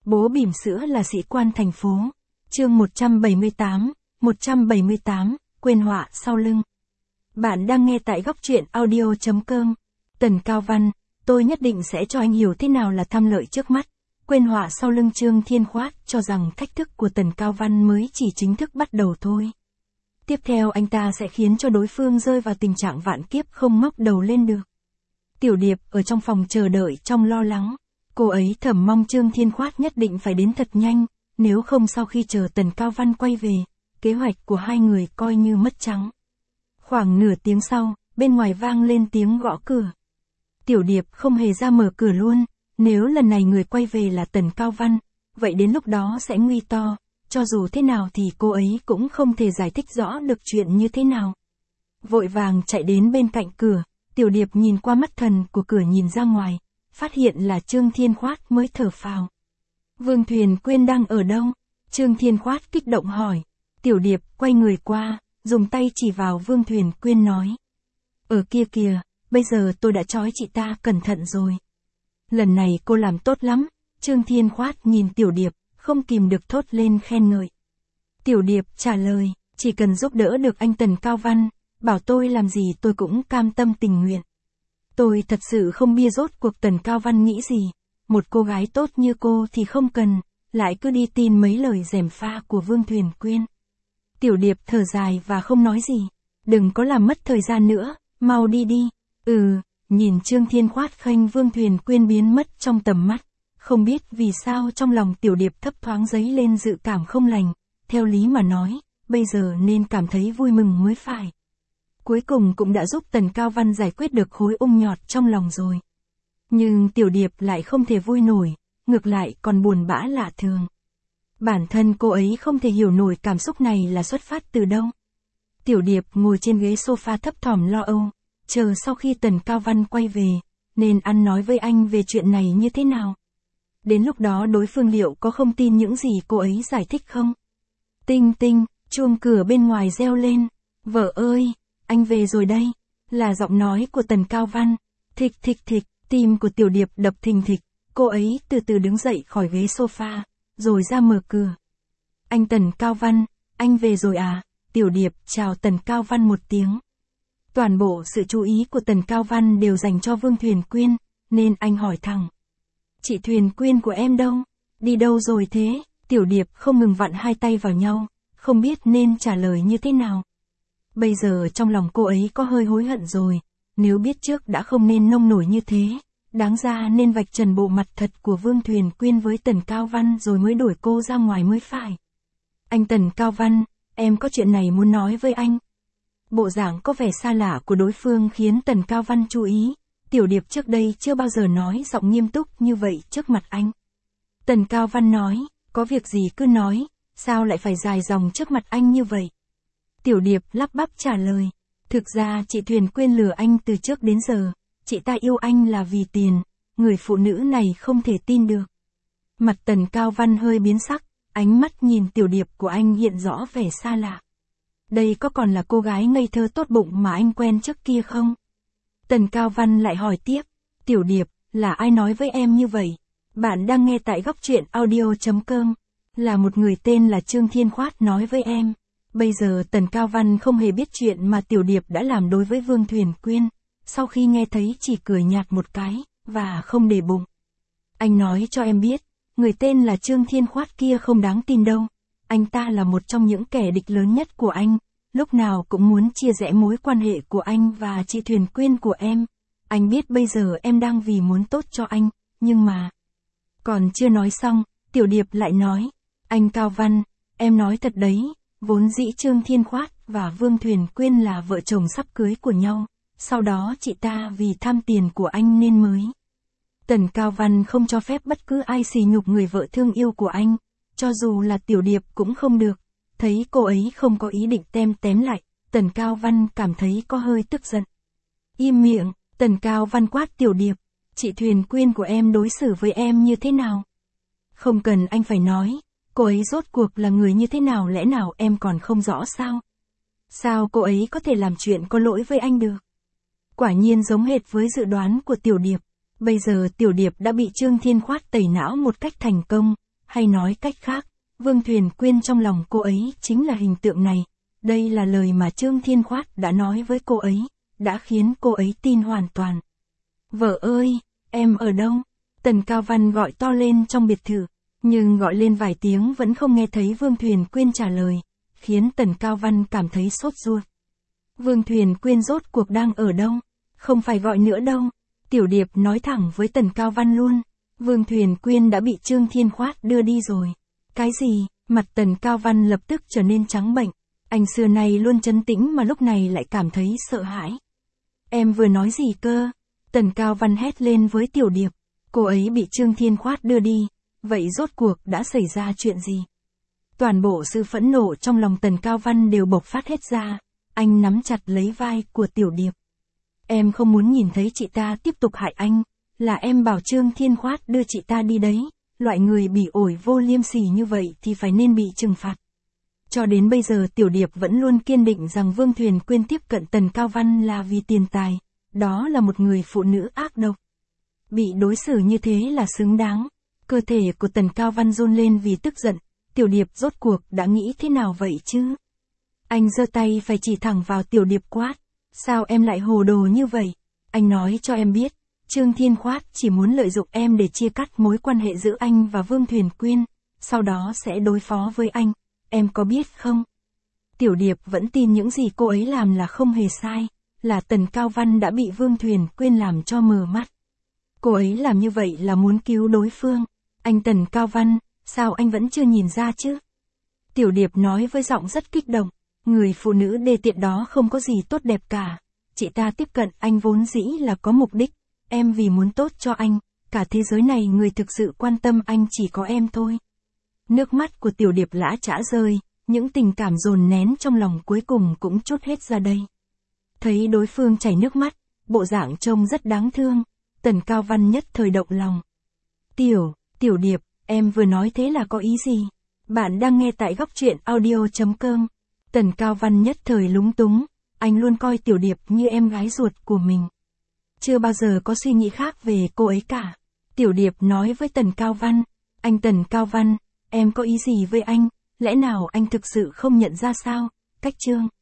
Bố bỉm sữa là sĩ quan thành phố. Chương 178, quên họa sau lưng. Bạn đang nghe tại góc truyện audio.com. Tần Cao Văn, tôi nhất định sẽ cho anh hiểu thế nào là tham lợi trước mắt. Quên họa sau lưng. Trương Thiên Khoát cho rằng thách thức của Tần Cao Văn mới chỉ chính thức bắt đầu thôi. Tiếp theo anh ta sẽ khiến cho đối phương rơi vào tình trạng vạn kiếp không ngóc đầu lên được. Tiểu Điệp ở trong phòng chờ đợi trong lo lắng. Cô ấy thầm mong Trương Thiên Khoát nhất định phải đến thật nhanh, nếu không sau khi chờ Tần Cao Văn quay về, kế hoạch của hai người coi như mất trắng. Khoảng nửa tiếng sau, bên ngoài vang lên tiếng gõ cửa. Tiểu Điệp không hề ra mở cửa luôn, nếu lần này người quay về là Tần Cao Văn, vậy đến lúc đó sẽ nguy to, cho dù thế nào thì cô ấy cũng không thể giải thích rõ được chuyện như thế nào. Vội vàng chạy đến bên cạnh cửa, Tiểu Điệp nhìn qua mắt thần của cửa nhìn ra ngoài, phát hiện là Trương Thiên Khoát mới thở phào. Vương Thuyền Quyên đang ở đâu? Trương Thiên Khoát kích động hỏi. Tiểu Điệp quay người qua, dùng tay chỉ vào Vương Thuyền Quyên nói. Ở kia kìa, bây giờ tôi đã trói chị ta cẩn thận rồi. Lần này cô làm tốt lắm. Trương Thiên Khoát nhìn Tiểu Điệp, không kìm được thốt lên khen ngợi. Tiểu Điệp trả lời, chỉ cần giúp đỡ được anh Tần Cao Văn, bảo tôi làm gì tôi cũng cam tâm tình nguyện. Tôi thật sự không bia rốt cuộc Tần Cao Văn nghĩ gì. Một cô gái tốt như cô thì không cần, lại cứ đi tin mấy lời gièm pha của Vương Thuyền Quyên. Tiểu Điệp thở dài và không nói gì. Đừng có làm mất thời gian nữa, mau đi đi. Nhìn Trương Thiên Khoát khênh Vương Thuyền Quyên biến mất trong tầm mắt. Không biết vì sao trong lòng Tiểu Điệp thấp thoáng dấy lên dự cảm không lành. Theo lý mà nói, bây giờ nên cảm thấy vui mừng mới phải. Cuối cùng cũng đã giúp Tần Cao Văn giải quyết được khối ung nhọt trong lòng rồi. Nhưng Tiểu Điệp lại không thể vui nổi, ngược lại còn buồn bã lạ thường. Bản thân cô ấy không thể hiểu nổi cảm xúc này là xuất phát từ đâu. Tiểu Điệp ngồi trên ghế sofa thấp thỏm lo âu, chờ sau khi Tần Cao Văn quay về, nên ăn nói với anh về chuyện này như thế nào. Đến lúc đó đối phương liệu có không tin những gì cô ấy giải thích không? Tinh tinh, chuông cửa bên ngoài reo lên. Vợ ơi, anh về rồi đây. Là giọng nói của Tần Cao Văn. Thịch thịch thịch, tim của Tiểu Điệp đập thình thịch. Cô ấy từ từ đứng dậy khỏi ghế sofa, rồi ra mở cửa. Anh Tần Cao Văn, anh về rồi à? Tiểu Điệp chào Tần Cao Văn một tiếng. Toàn bộ sự chú ý của Tần Cao Văn đều dành cho Vương Thuyền Quyên, nên anh hỏi thẳng. Chị Thuyền Quyên của em đâu? Đi đâu rồi thế? Tiểu Điệp không ngừng vặn hai tay vào nhau, không biết nên trả lời như thế nào. Bây giờ trong lòng cô ấy có hơi hối hận rồi, nếu biết trước đã không nên nông nổi như thế, đáng ra nên vạch trần bộ mặt thật của Vương Thuyền Quyên với Tần Cao Văn rồi mới đuổi cô ra ngoài mới phải. Anh Tần Cao Văn, em có chuyện này muốn nói với anh. Bộ dạng có vẻ xa lạ của đối phương khiến Tần Cao Văn chú ý. Tiểu Điệp trước đây chưa bao giờ nói giọng nghiêm túc như vậy trước mặt anh. Tần Cao Văn nói, có việc gì cứ nói, sao lại phải dài dòng trước mặt anh như vậy? Tiểu Điệp lắp bắp trả lời, thực ra chị Thuyền Quyên lừa anh từ trước đến giờ, chị ta yêu anh là vì tiền, người phụ nữ này không thể tin được. Mặt Tần Cao Văn hơi biến sắc, ánh mắt nhìn Tiểu Điệp của anh hiện rõ vẻ xa lạ. Đây có còn là cô gái ngây thơ tốt bụng mà anh quen trước kia không? Tần Cao Văn lại hỏi tiếp, Tiểu Điệp, là ai nói với em như vậy? Bạn đang nghe tại góc truyện audio.com, là một người tên là Trương Thiên Khoát nói với em. Bây giờ Tần Cao Văn không hề biết chuyện mà Tiểu Điệp đã làm đối với Vương Thuyền Quyên, sau khi nghe thấy chỉ cười nhạt một cái, và không để bụng. Anh nói cho em biết, người tên là Trương Thiên Khoát kia không đáng tin đâu, anh ta là một trong những kẻ địch lớn nhất của anh, lúc nào cũng muốn chia rẽ mối quan hệ của anh và chị Thuyền Quyên của em. Anh biết bây giờ em đang vì muốn tốt cho anh, nhưng mà... Còn chưa nói xong, Tiểu Điệp lại nói, anh Cao Văn, em nói thật đấy, vốn dĩ Trương Thiên Khoát và Vương Thuyền Quyên là vợ chồng sắp cưới của nhau, sau đó chị ta vì tham tiền của anh nên mới. Tần Cao Văn không cho phép bất cứ ai sỉ nhục người vợ thương yêu của anh, cho dù là Tiểu Điệp cũng không được. Thấy cô ấy không có ý định tém lại, Tần Cao Văn cảm thấy có hơi tức giận. Im miệng, Tần Cao Văn quát Tiểu Điệp, chị Thuyền Quyên của em đối xử với em như thế nào? Không cần anh phải nói, cô ấy rốt cuộc là người như thế nào lẽ nào em còn không rõ sao? Sao cô ấy có thể làm chuyện có lỗi với anh được? Quả nhiên giống hệt với dự đoán của Tiểu Điệp. Bây giờ Tiểu Điệp đã bị Trương Thiên Khoát tẩy não một cách thành công, hay nói cách khác, Vương Thuyền Quyên trong lòng cô ấy chính là hình tượng này. Đây là lời mà Trương Thiên Khoát đã nói với cô ấy, đã khiến cô ấy tin hoàn toàn. Vợ ơi, em ở đâu? Tần Cao Văn gọi to lên trong biệt thự, nhưng gọi lên vài tiếng vẫn không nghe thấy Vương Thuyền Quyên trả lời, khiến Tần Cao Văn cảm thấy sốt ruột. Vương Thuyền Quyên rốt cuộc đang ở đâu? Không phải gọi nữa đâu. Tiểu Điệp nói thẳng với Tần Cao Văn luôn. Vương Thuyền Quyên đã bị Trương Thiên Khoát đưa đi rồi. Cái gì? Mặt Tần Cao Văn lập tức trở nên trắng bệch. Anh xưa nay luôn trấn tĩnh mà lúc này lại cảm thấy sợ hãi. Em vừa nói gì cơ? Tần Cao Văn hét lên với Tiểu Điệp. Cô ấy bị Trương Thiên Khoát đưa đi. Vậy rốt cuộc đã xảy ra chuyện gì? Toàn bộ sự phẫn nộ trong lòng Tần Cao Văn đều bộc phát hết ra. Anh nắm chặt lấy vai của Tiểu Điệp. Em không muốn nhìn thấy chị ta tiếp tục hại anh. Là em bảo Trương Thiên Khoát đưa chị ta đi đấy. Loại người bỉ ổi vô liêm sỉ như vậy thì phải nên bị trừng phạt. Cho đến bây giờ Tiểu Điệp vẫn luôn kiên định rằng Vương Thuyền Quyên tiếp cận Tần Cao Văn là vì tiền tài. Đó là một người phụ nữ ác độc. Bị đối xử như thế là xứng đáng. Cơ thể của Tần Cao Văn run lên vì tức giận. Tiểu Điệp rốt cuộc đã nghĩ thế nào vậy chứ? Anh giơ tay phải chỉ thẳng vào Tiểu Điệp quát. Sao em lại hồ đồ như vậy? Anh nói cho em biết. Trương Thiên Khoát chỉ muốn lợi dụng em để chia cắt mối quan hệ giữa anh và Vương Thuyền Quyên. Sau đó sẽ đối phó với anh. Em có biết không? Tiểu Điệp vẫn tin những gì cô ấy làm là không hề sai. Là Tần Cao Văn đã bị Vương Thuyền Quyên làm cho mờ mắt. Cô ấy làm như vậy là muốn cứu đối phương. Anh Tần Cao Văn, sao anh vẫn chưa nhìn ra chứ? Tiểu Điệp nói với giọng rất kích động. Người phụ nữ đê tiện đó không có gì tốt đẹp cả. Chị ta tiếp cận anh vốn dĩ là có mục đích. Em vì muốn tốt cho anh. Cả thế giới này người thực sự quan tâm anh chỉ có em thôi. Nước mắt của Tiểu Điệp lã chã rơi. Những tình cảm dồn nén trong lòng cuối cùng cũng trút hết ra đây. Thấy đối phương chảy nước mắt. Bộ dạng trông rất đáng thương. Tần Cao Văn nhất thời động lòng. Tiểu Điệp, em vừa nói thế là có ý gì? Bạn đang nghe tại góc truyện audio.com. Tần Cao Văn nhất thời lúng túng. Anh luôn coi Tiểu Điệp như em gái ruột của mình. Chưa bao giờ có suy nghĩ khác về cô ấy cả. Tiểu Điệp nói với Tần Cao Văn. Anh Tần Cao Văn, em có ý gì với anh? Lẽ nào anh thực sự không nhận ra sao? Cách Trương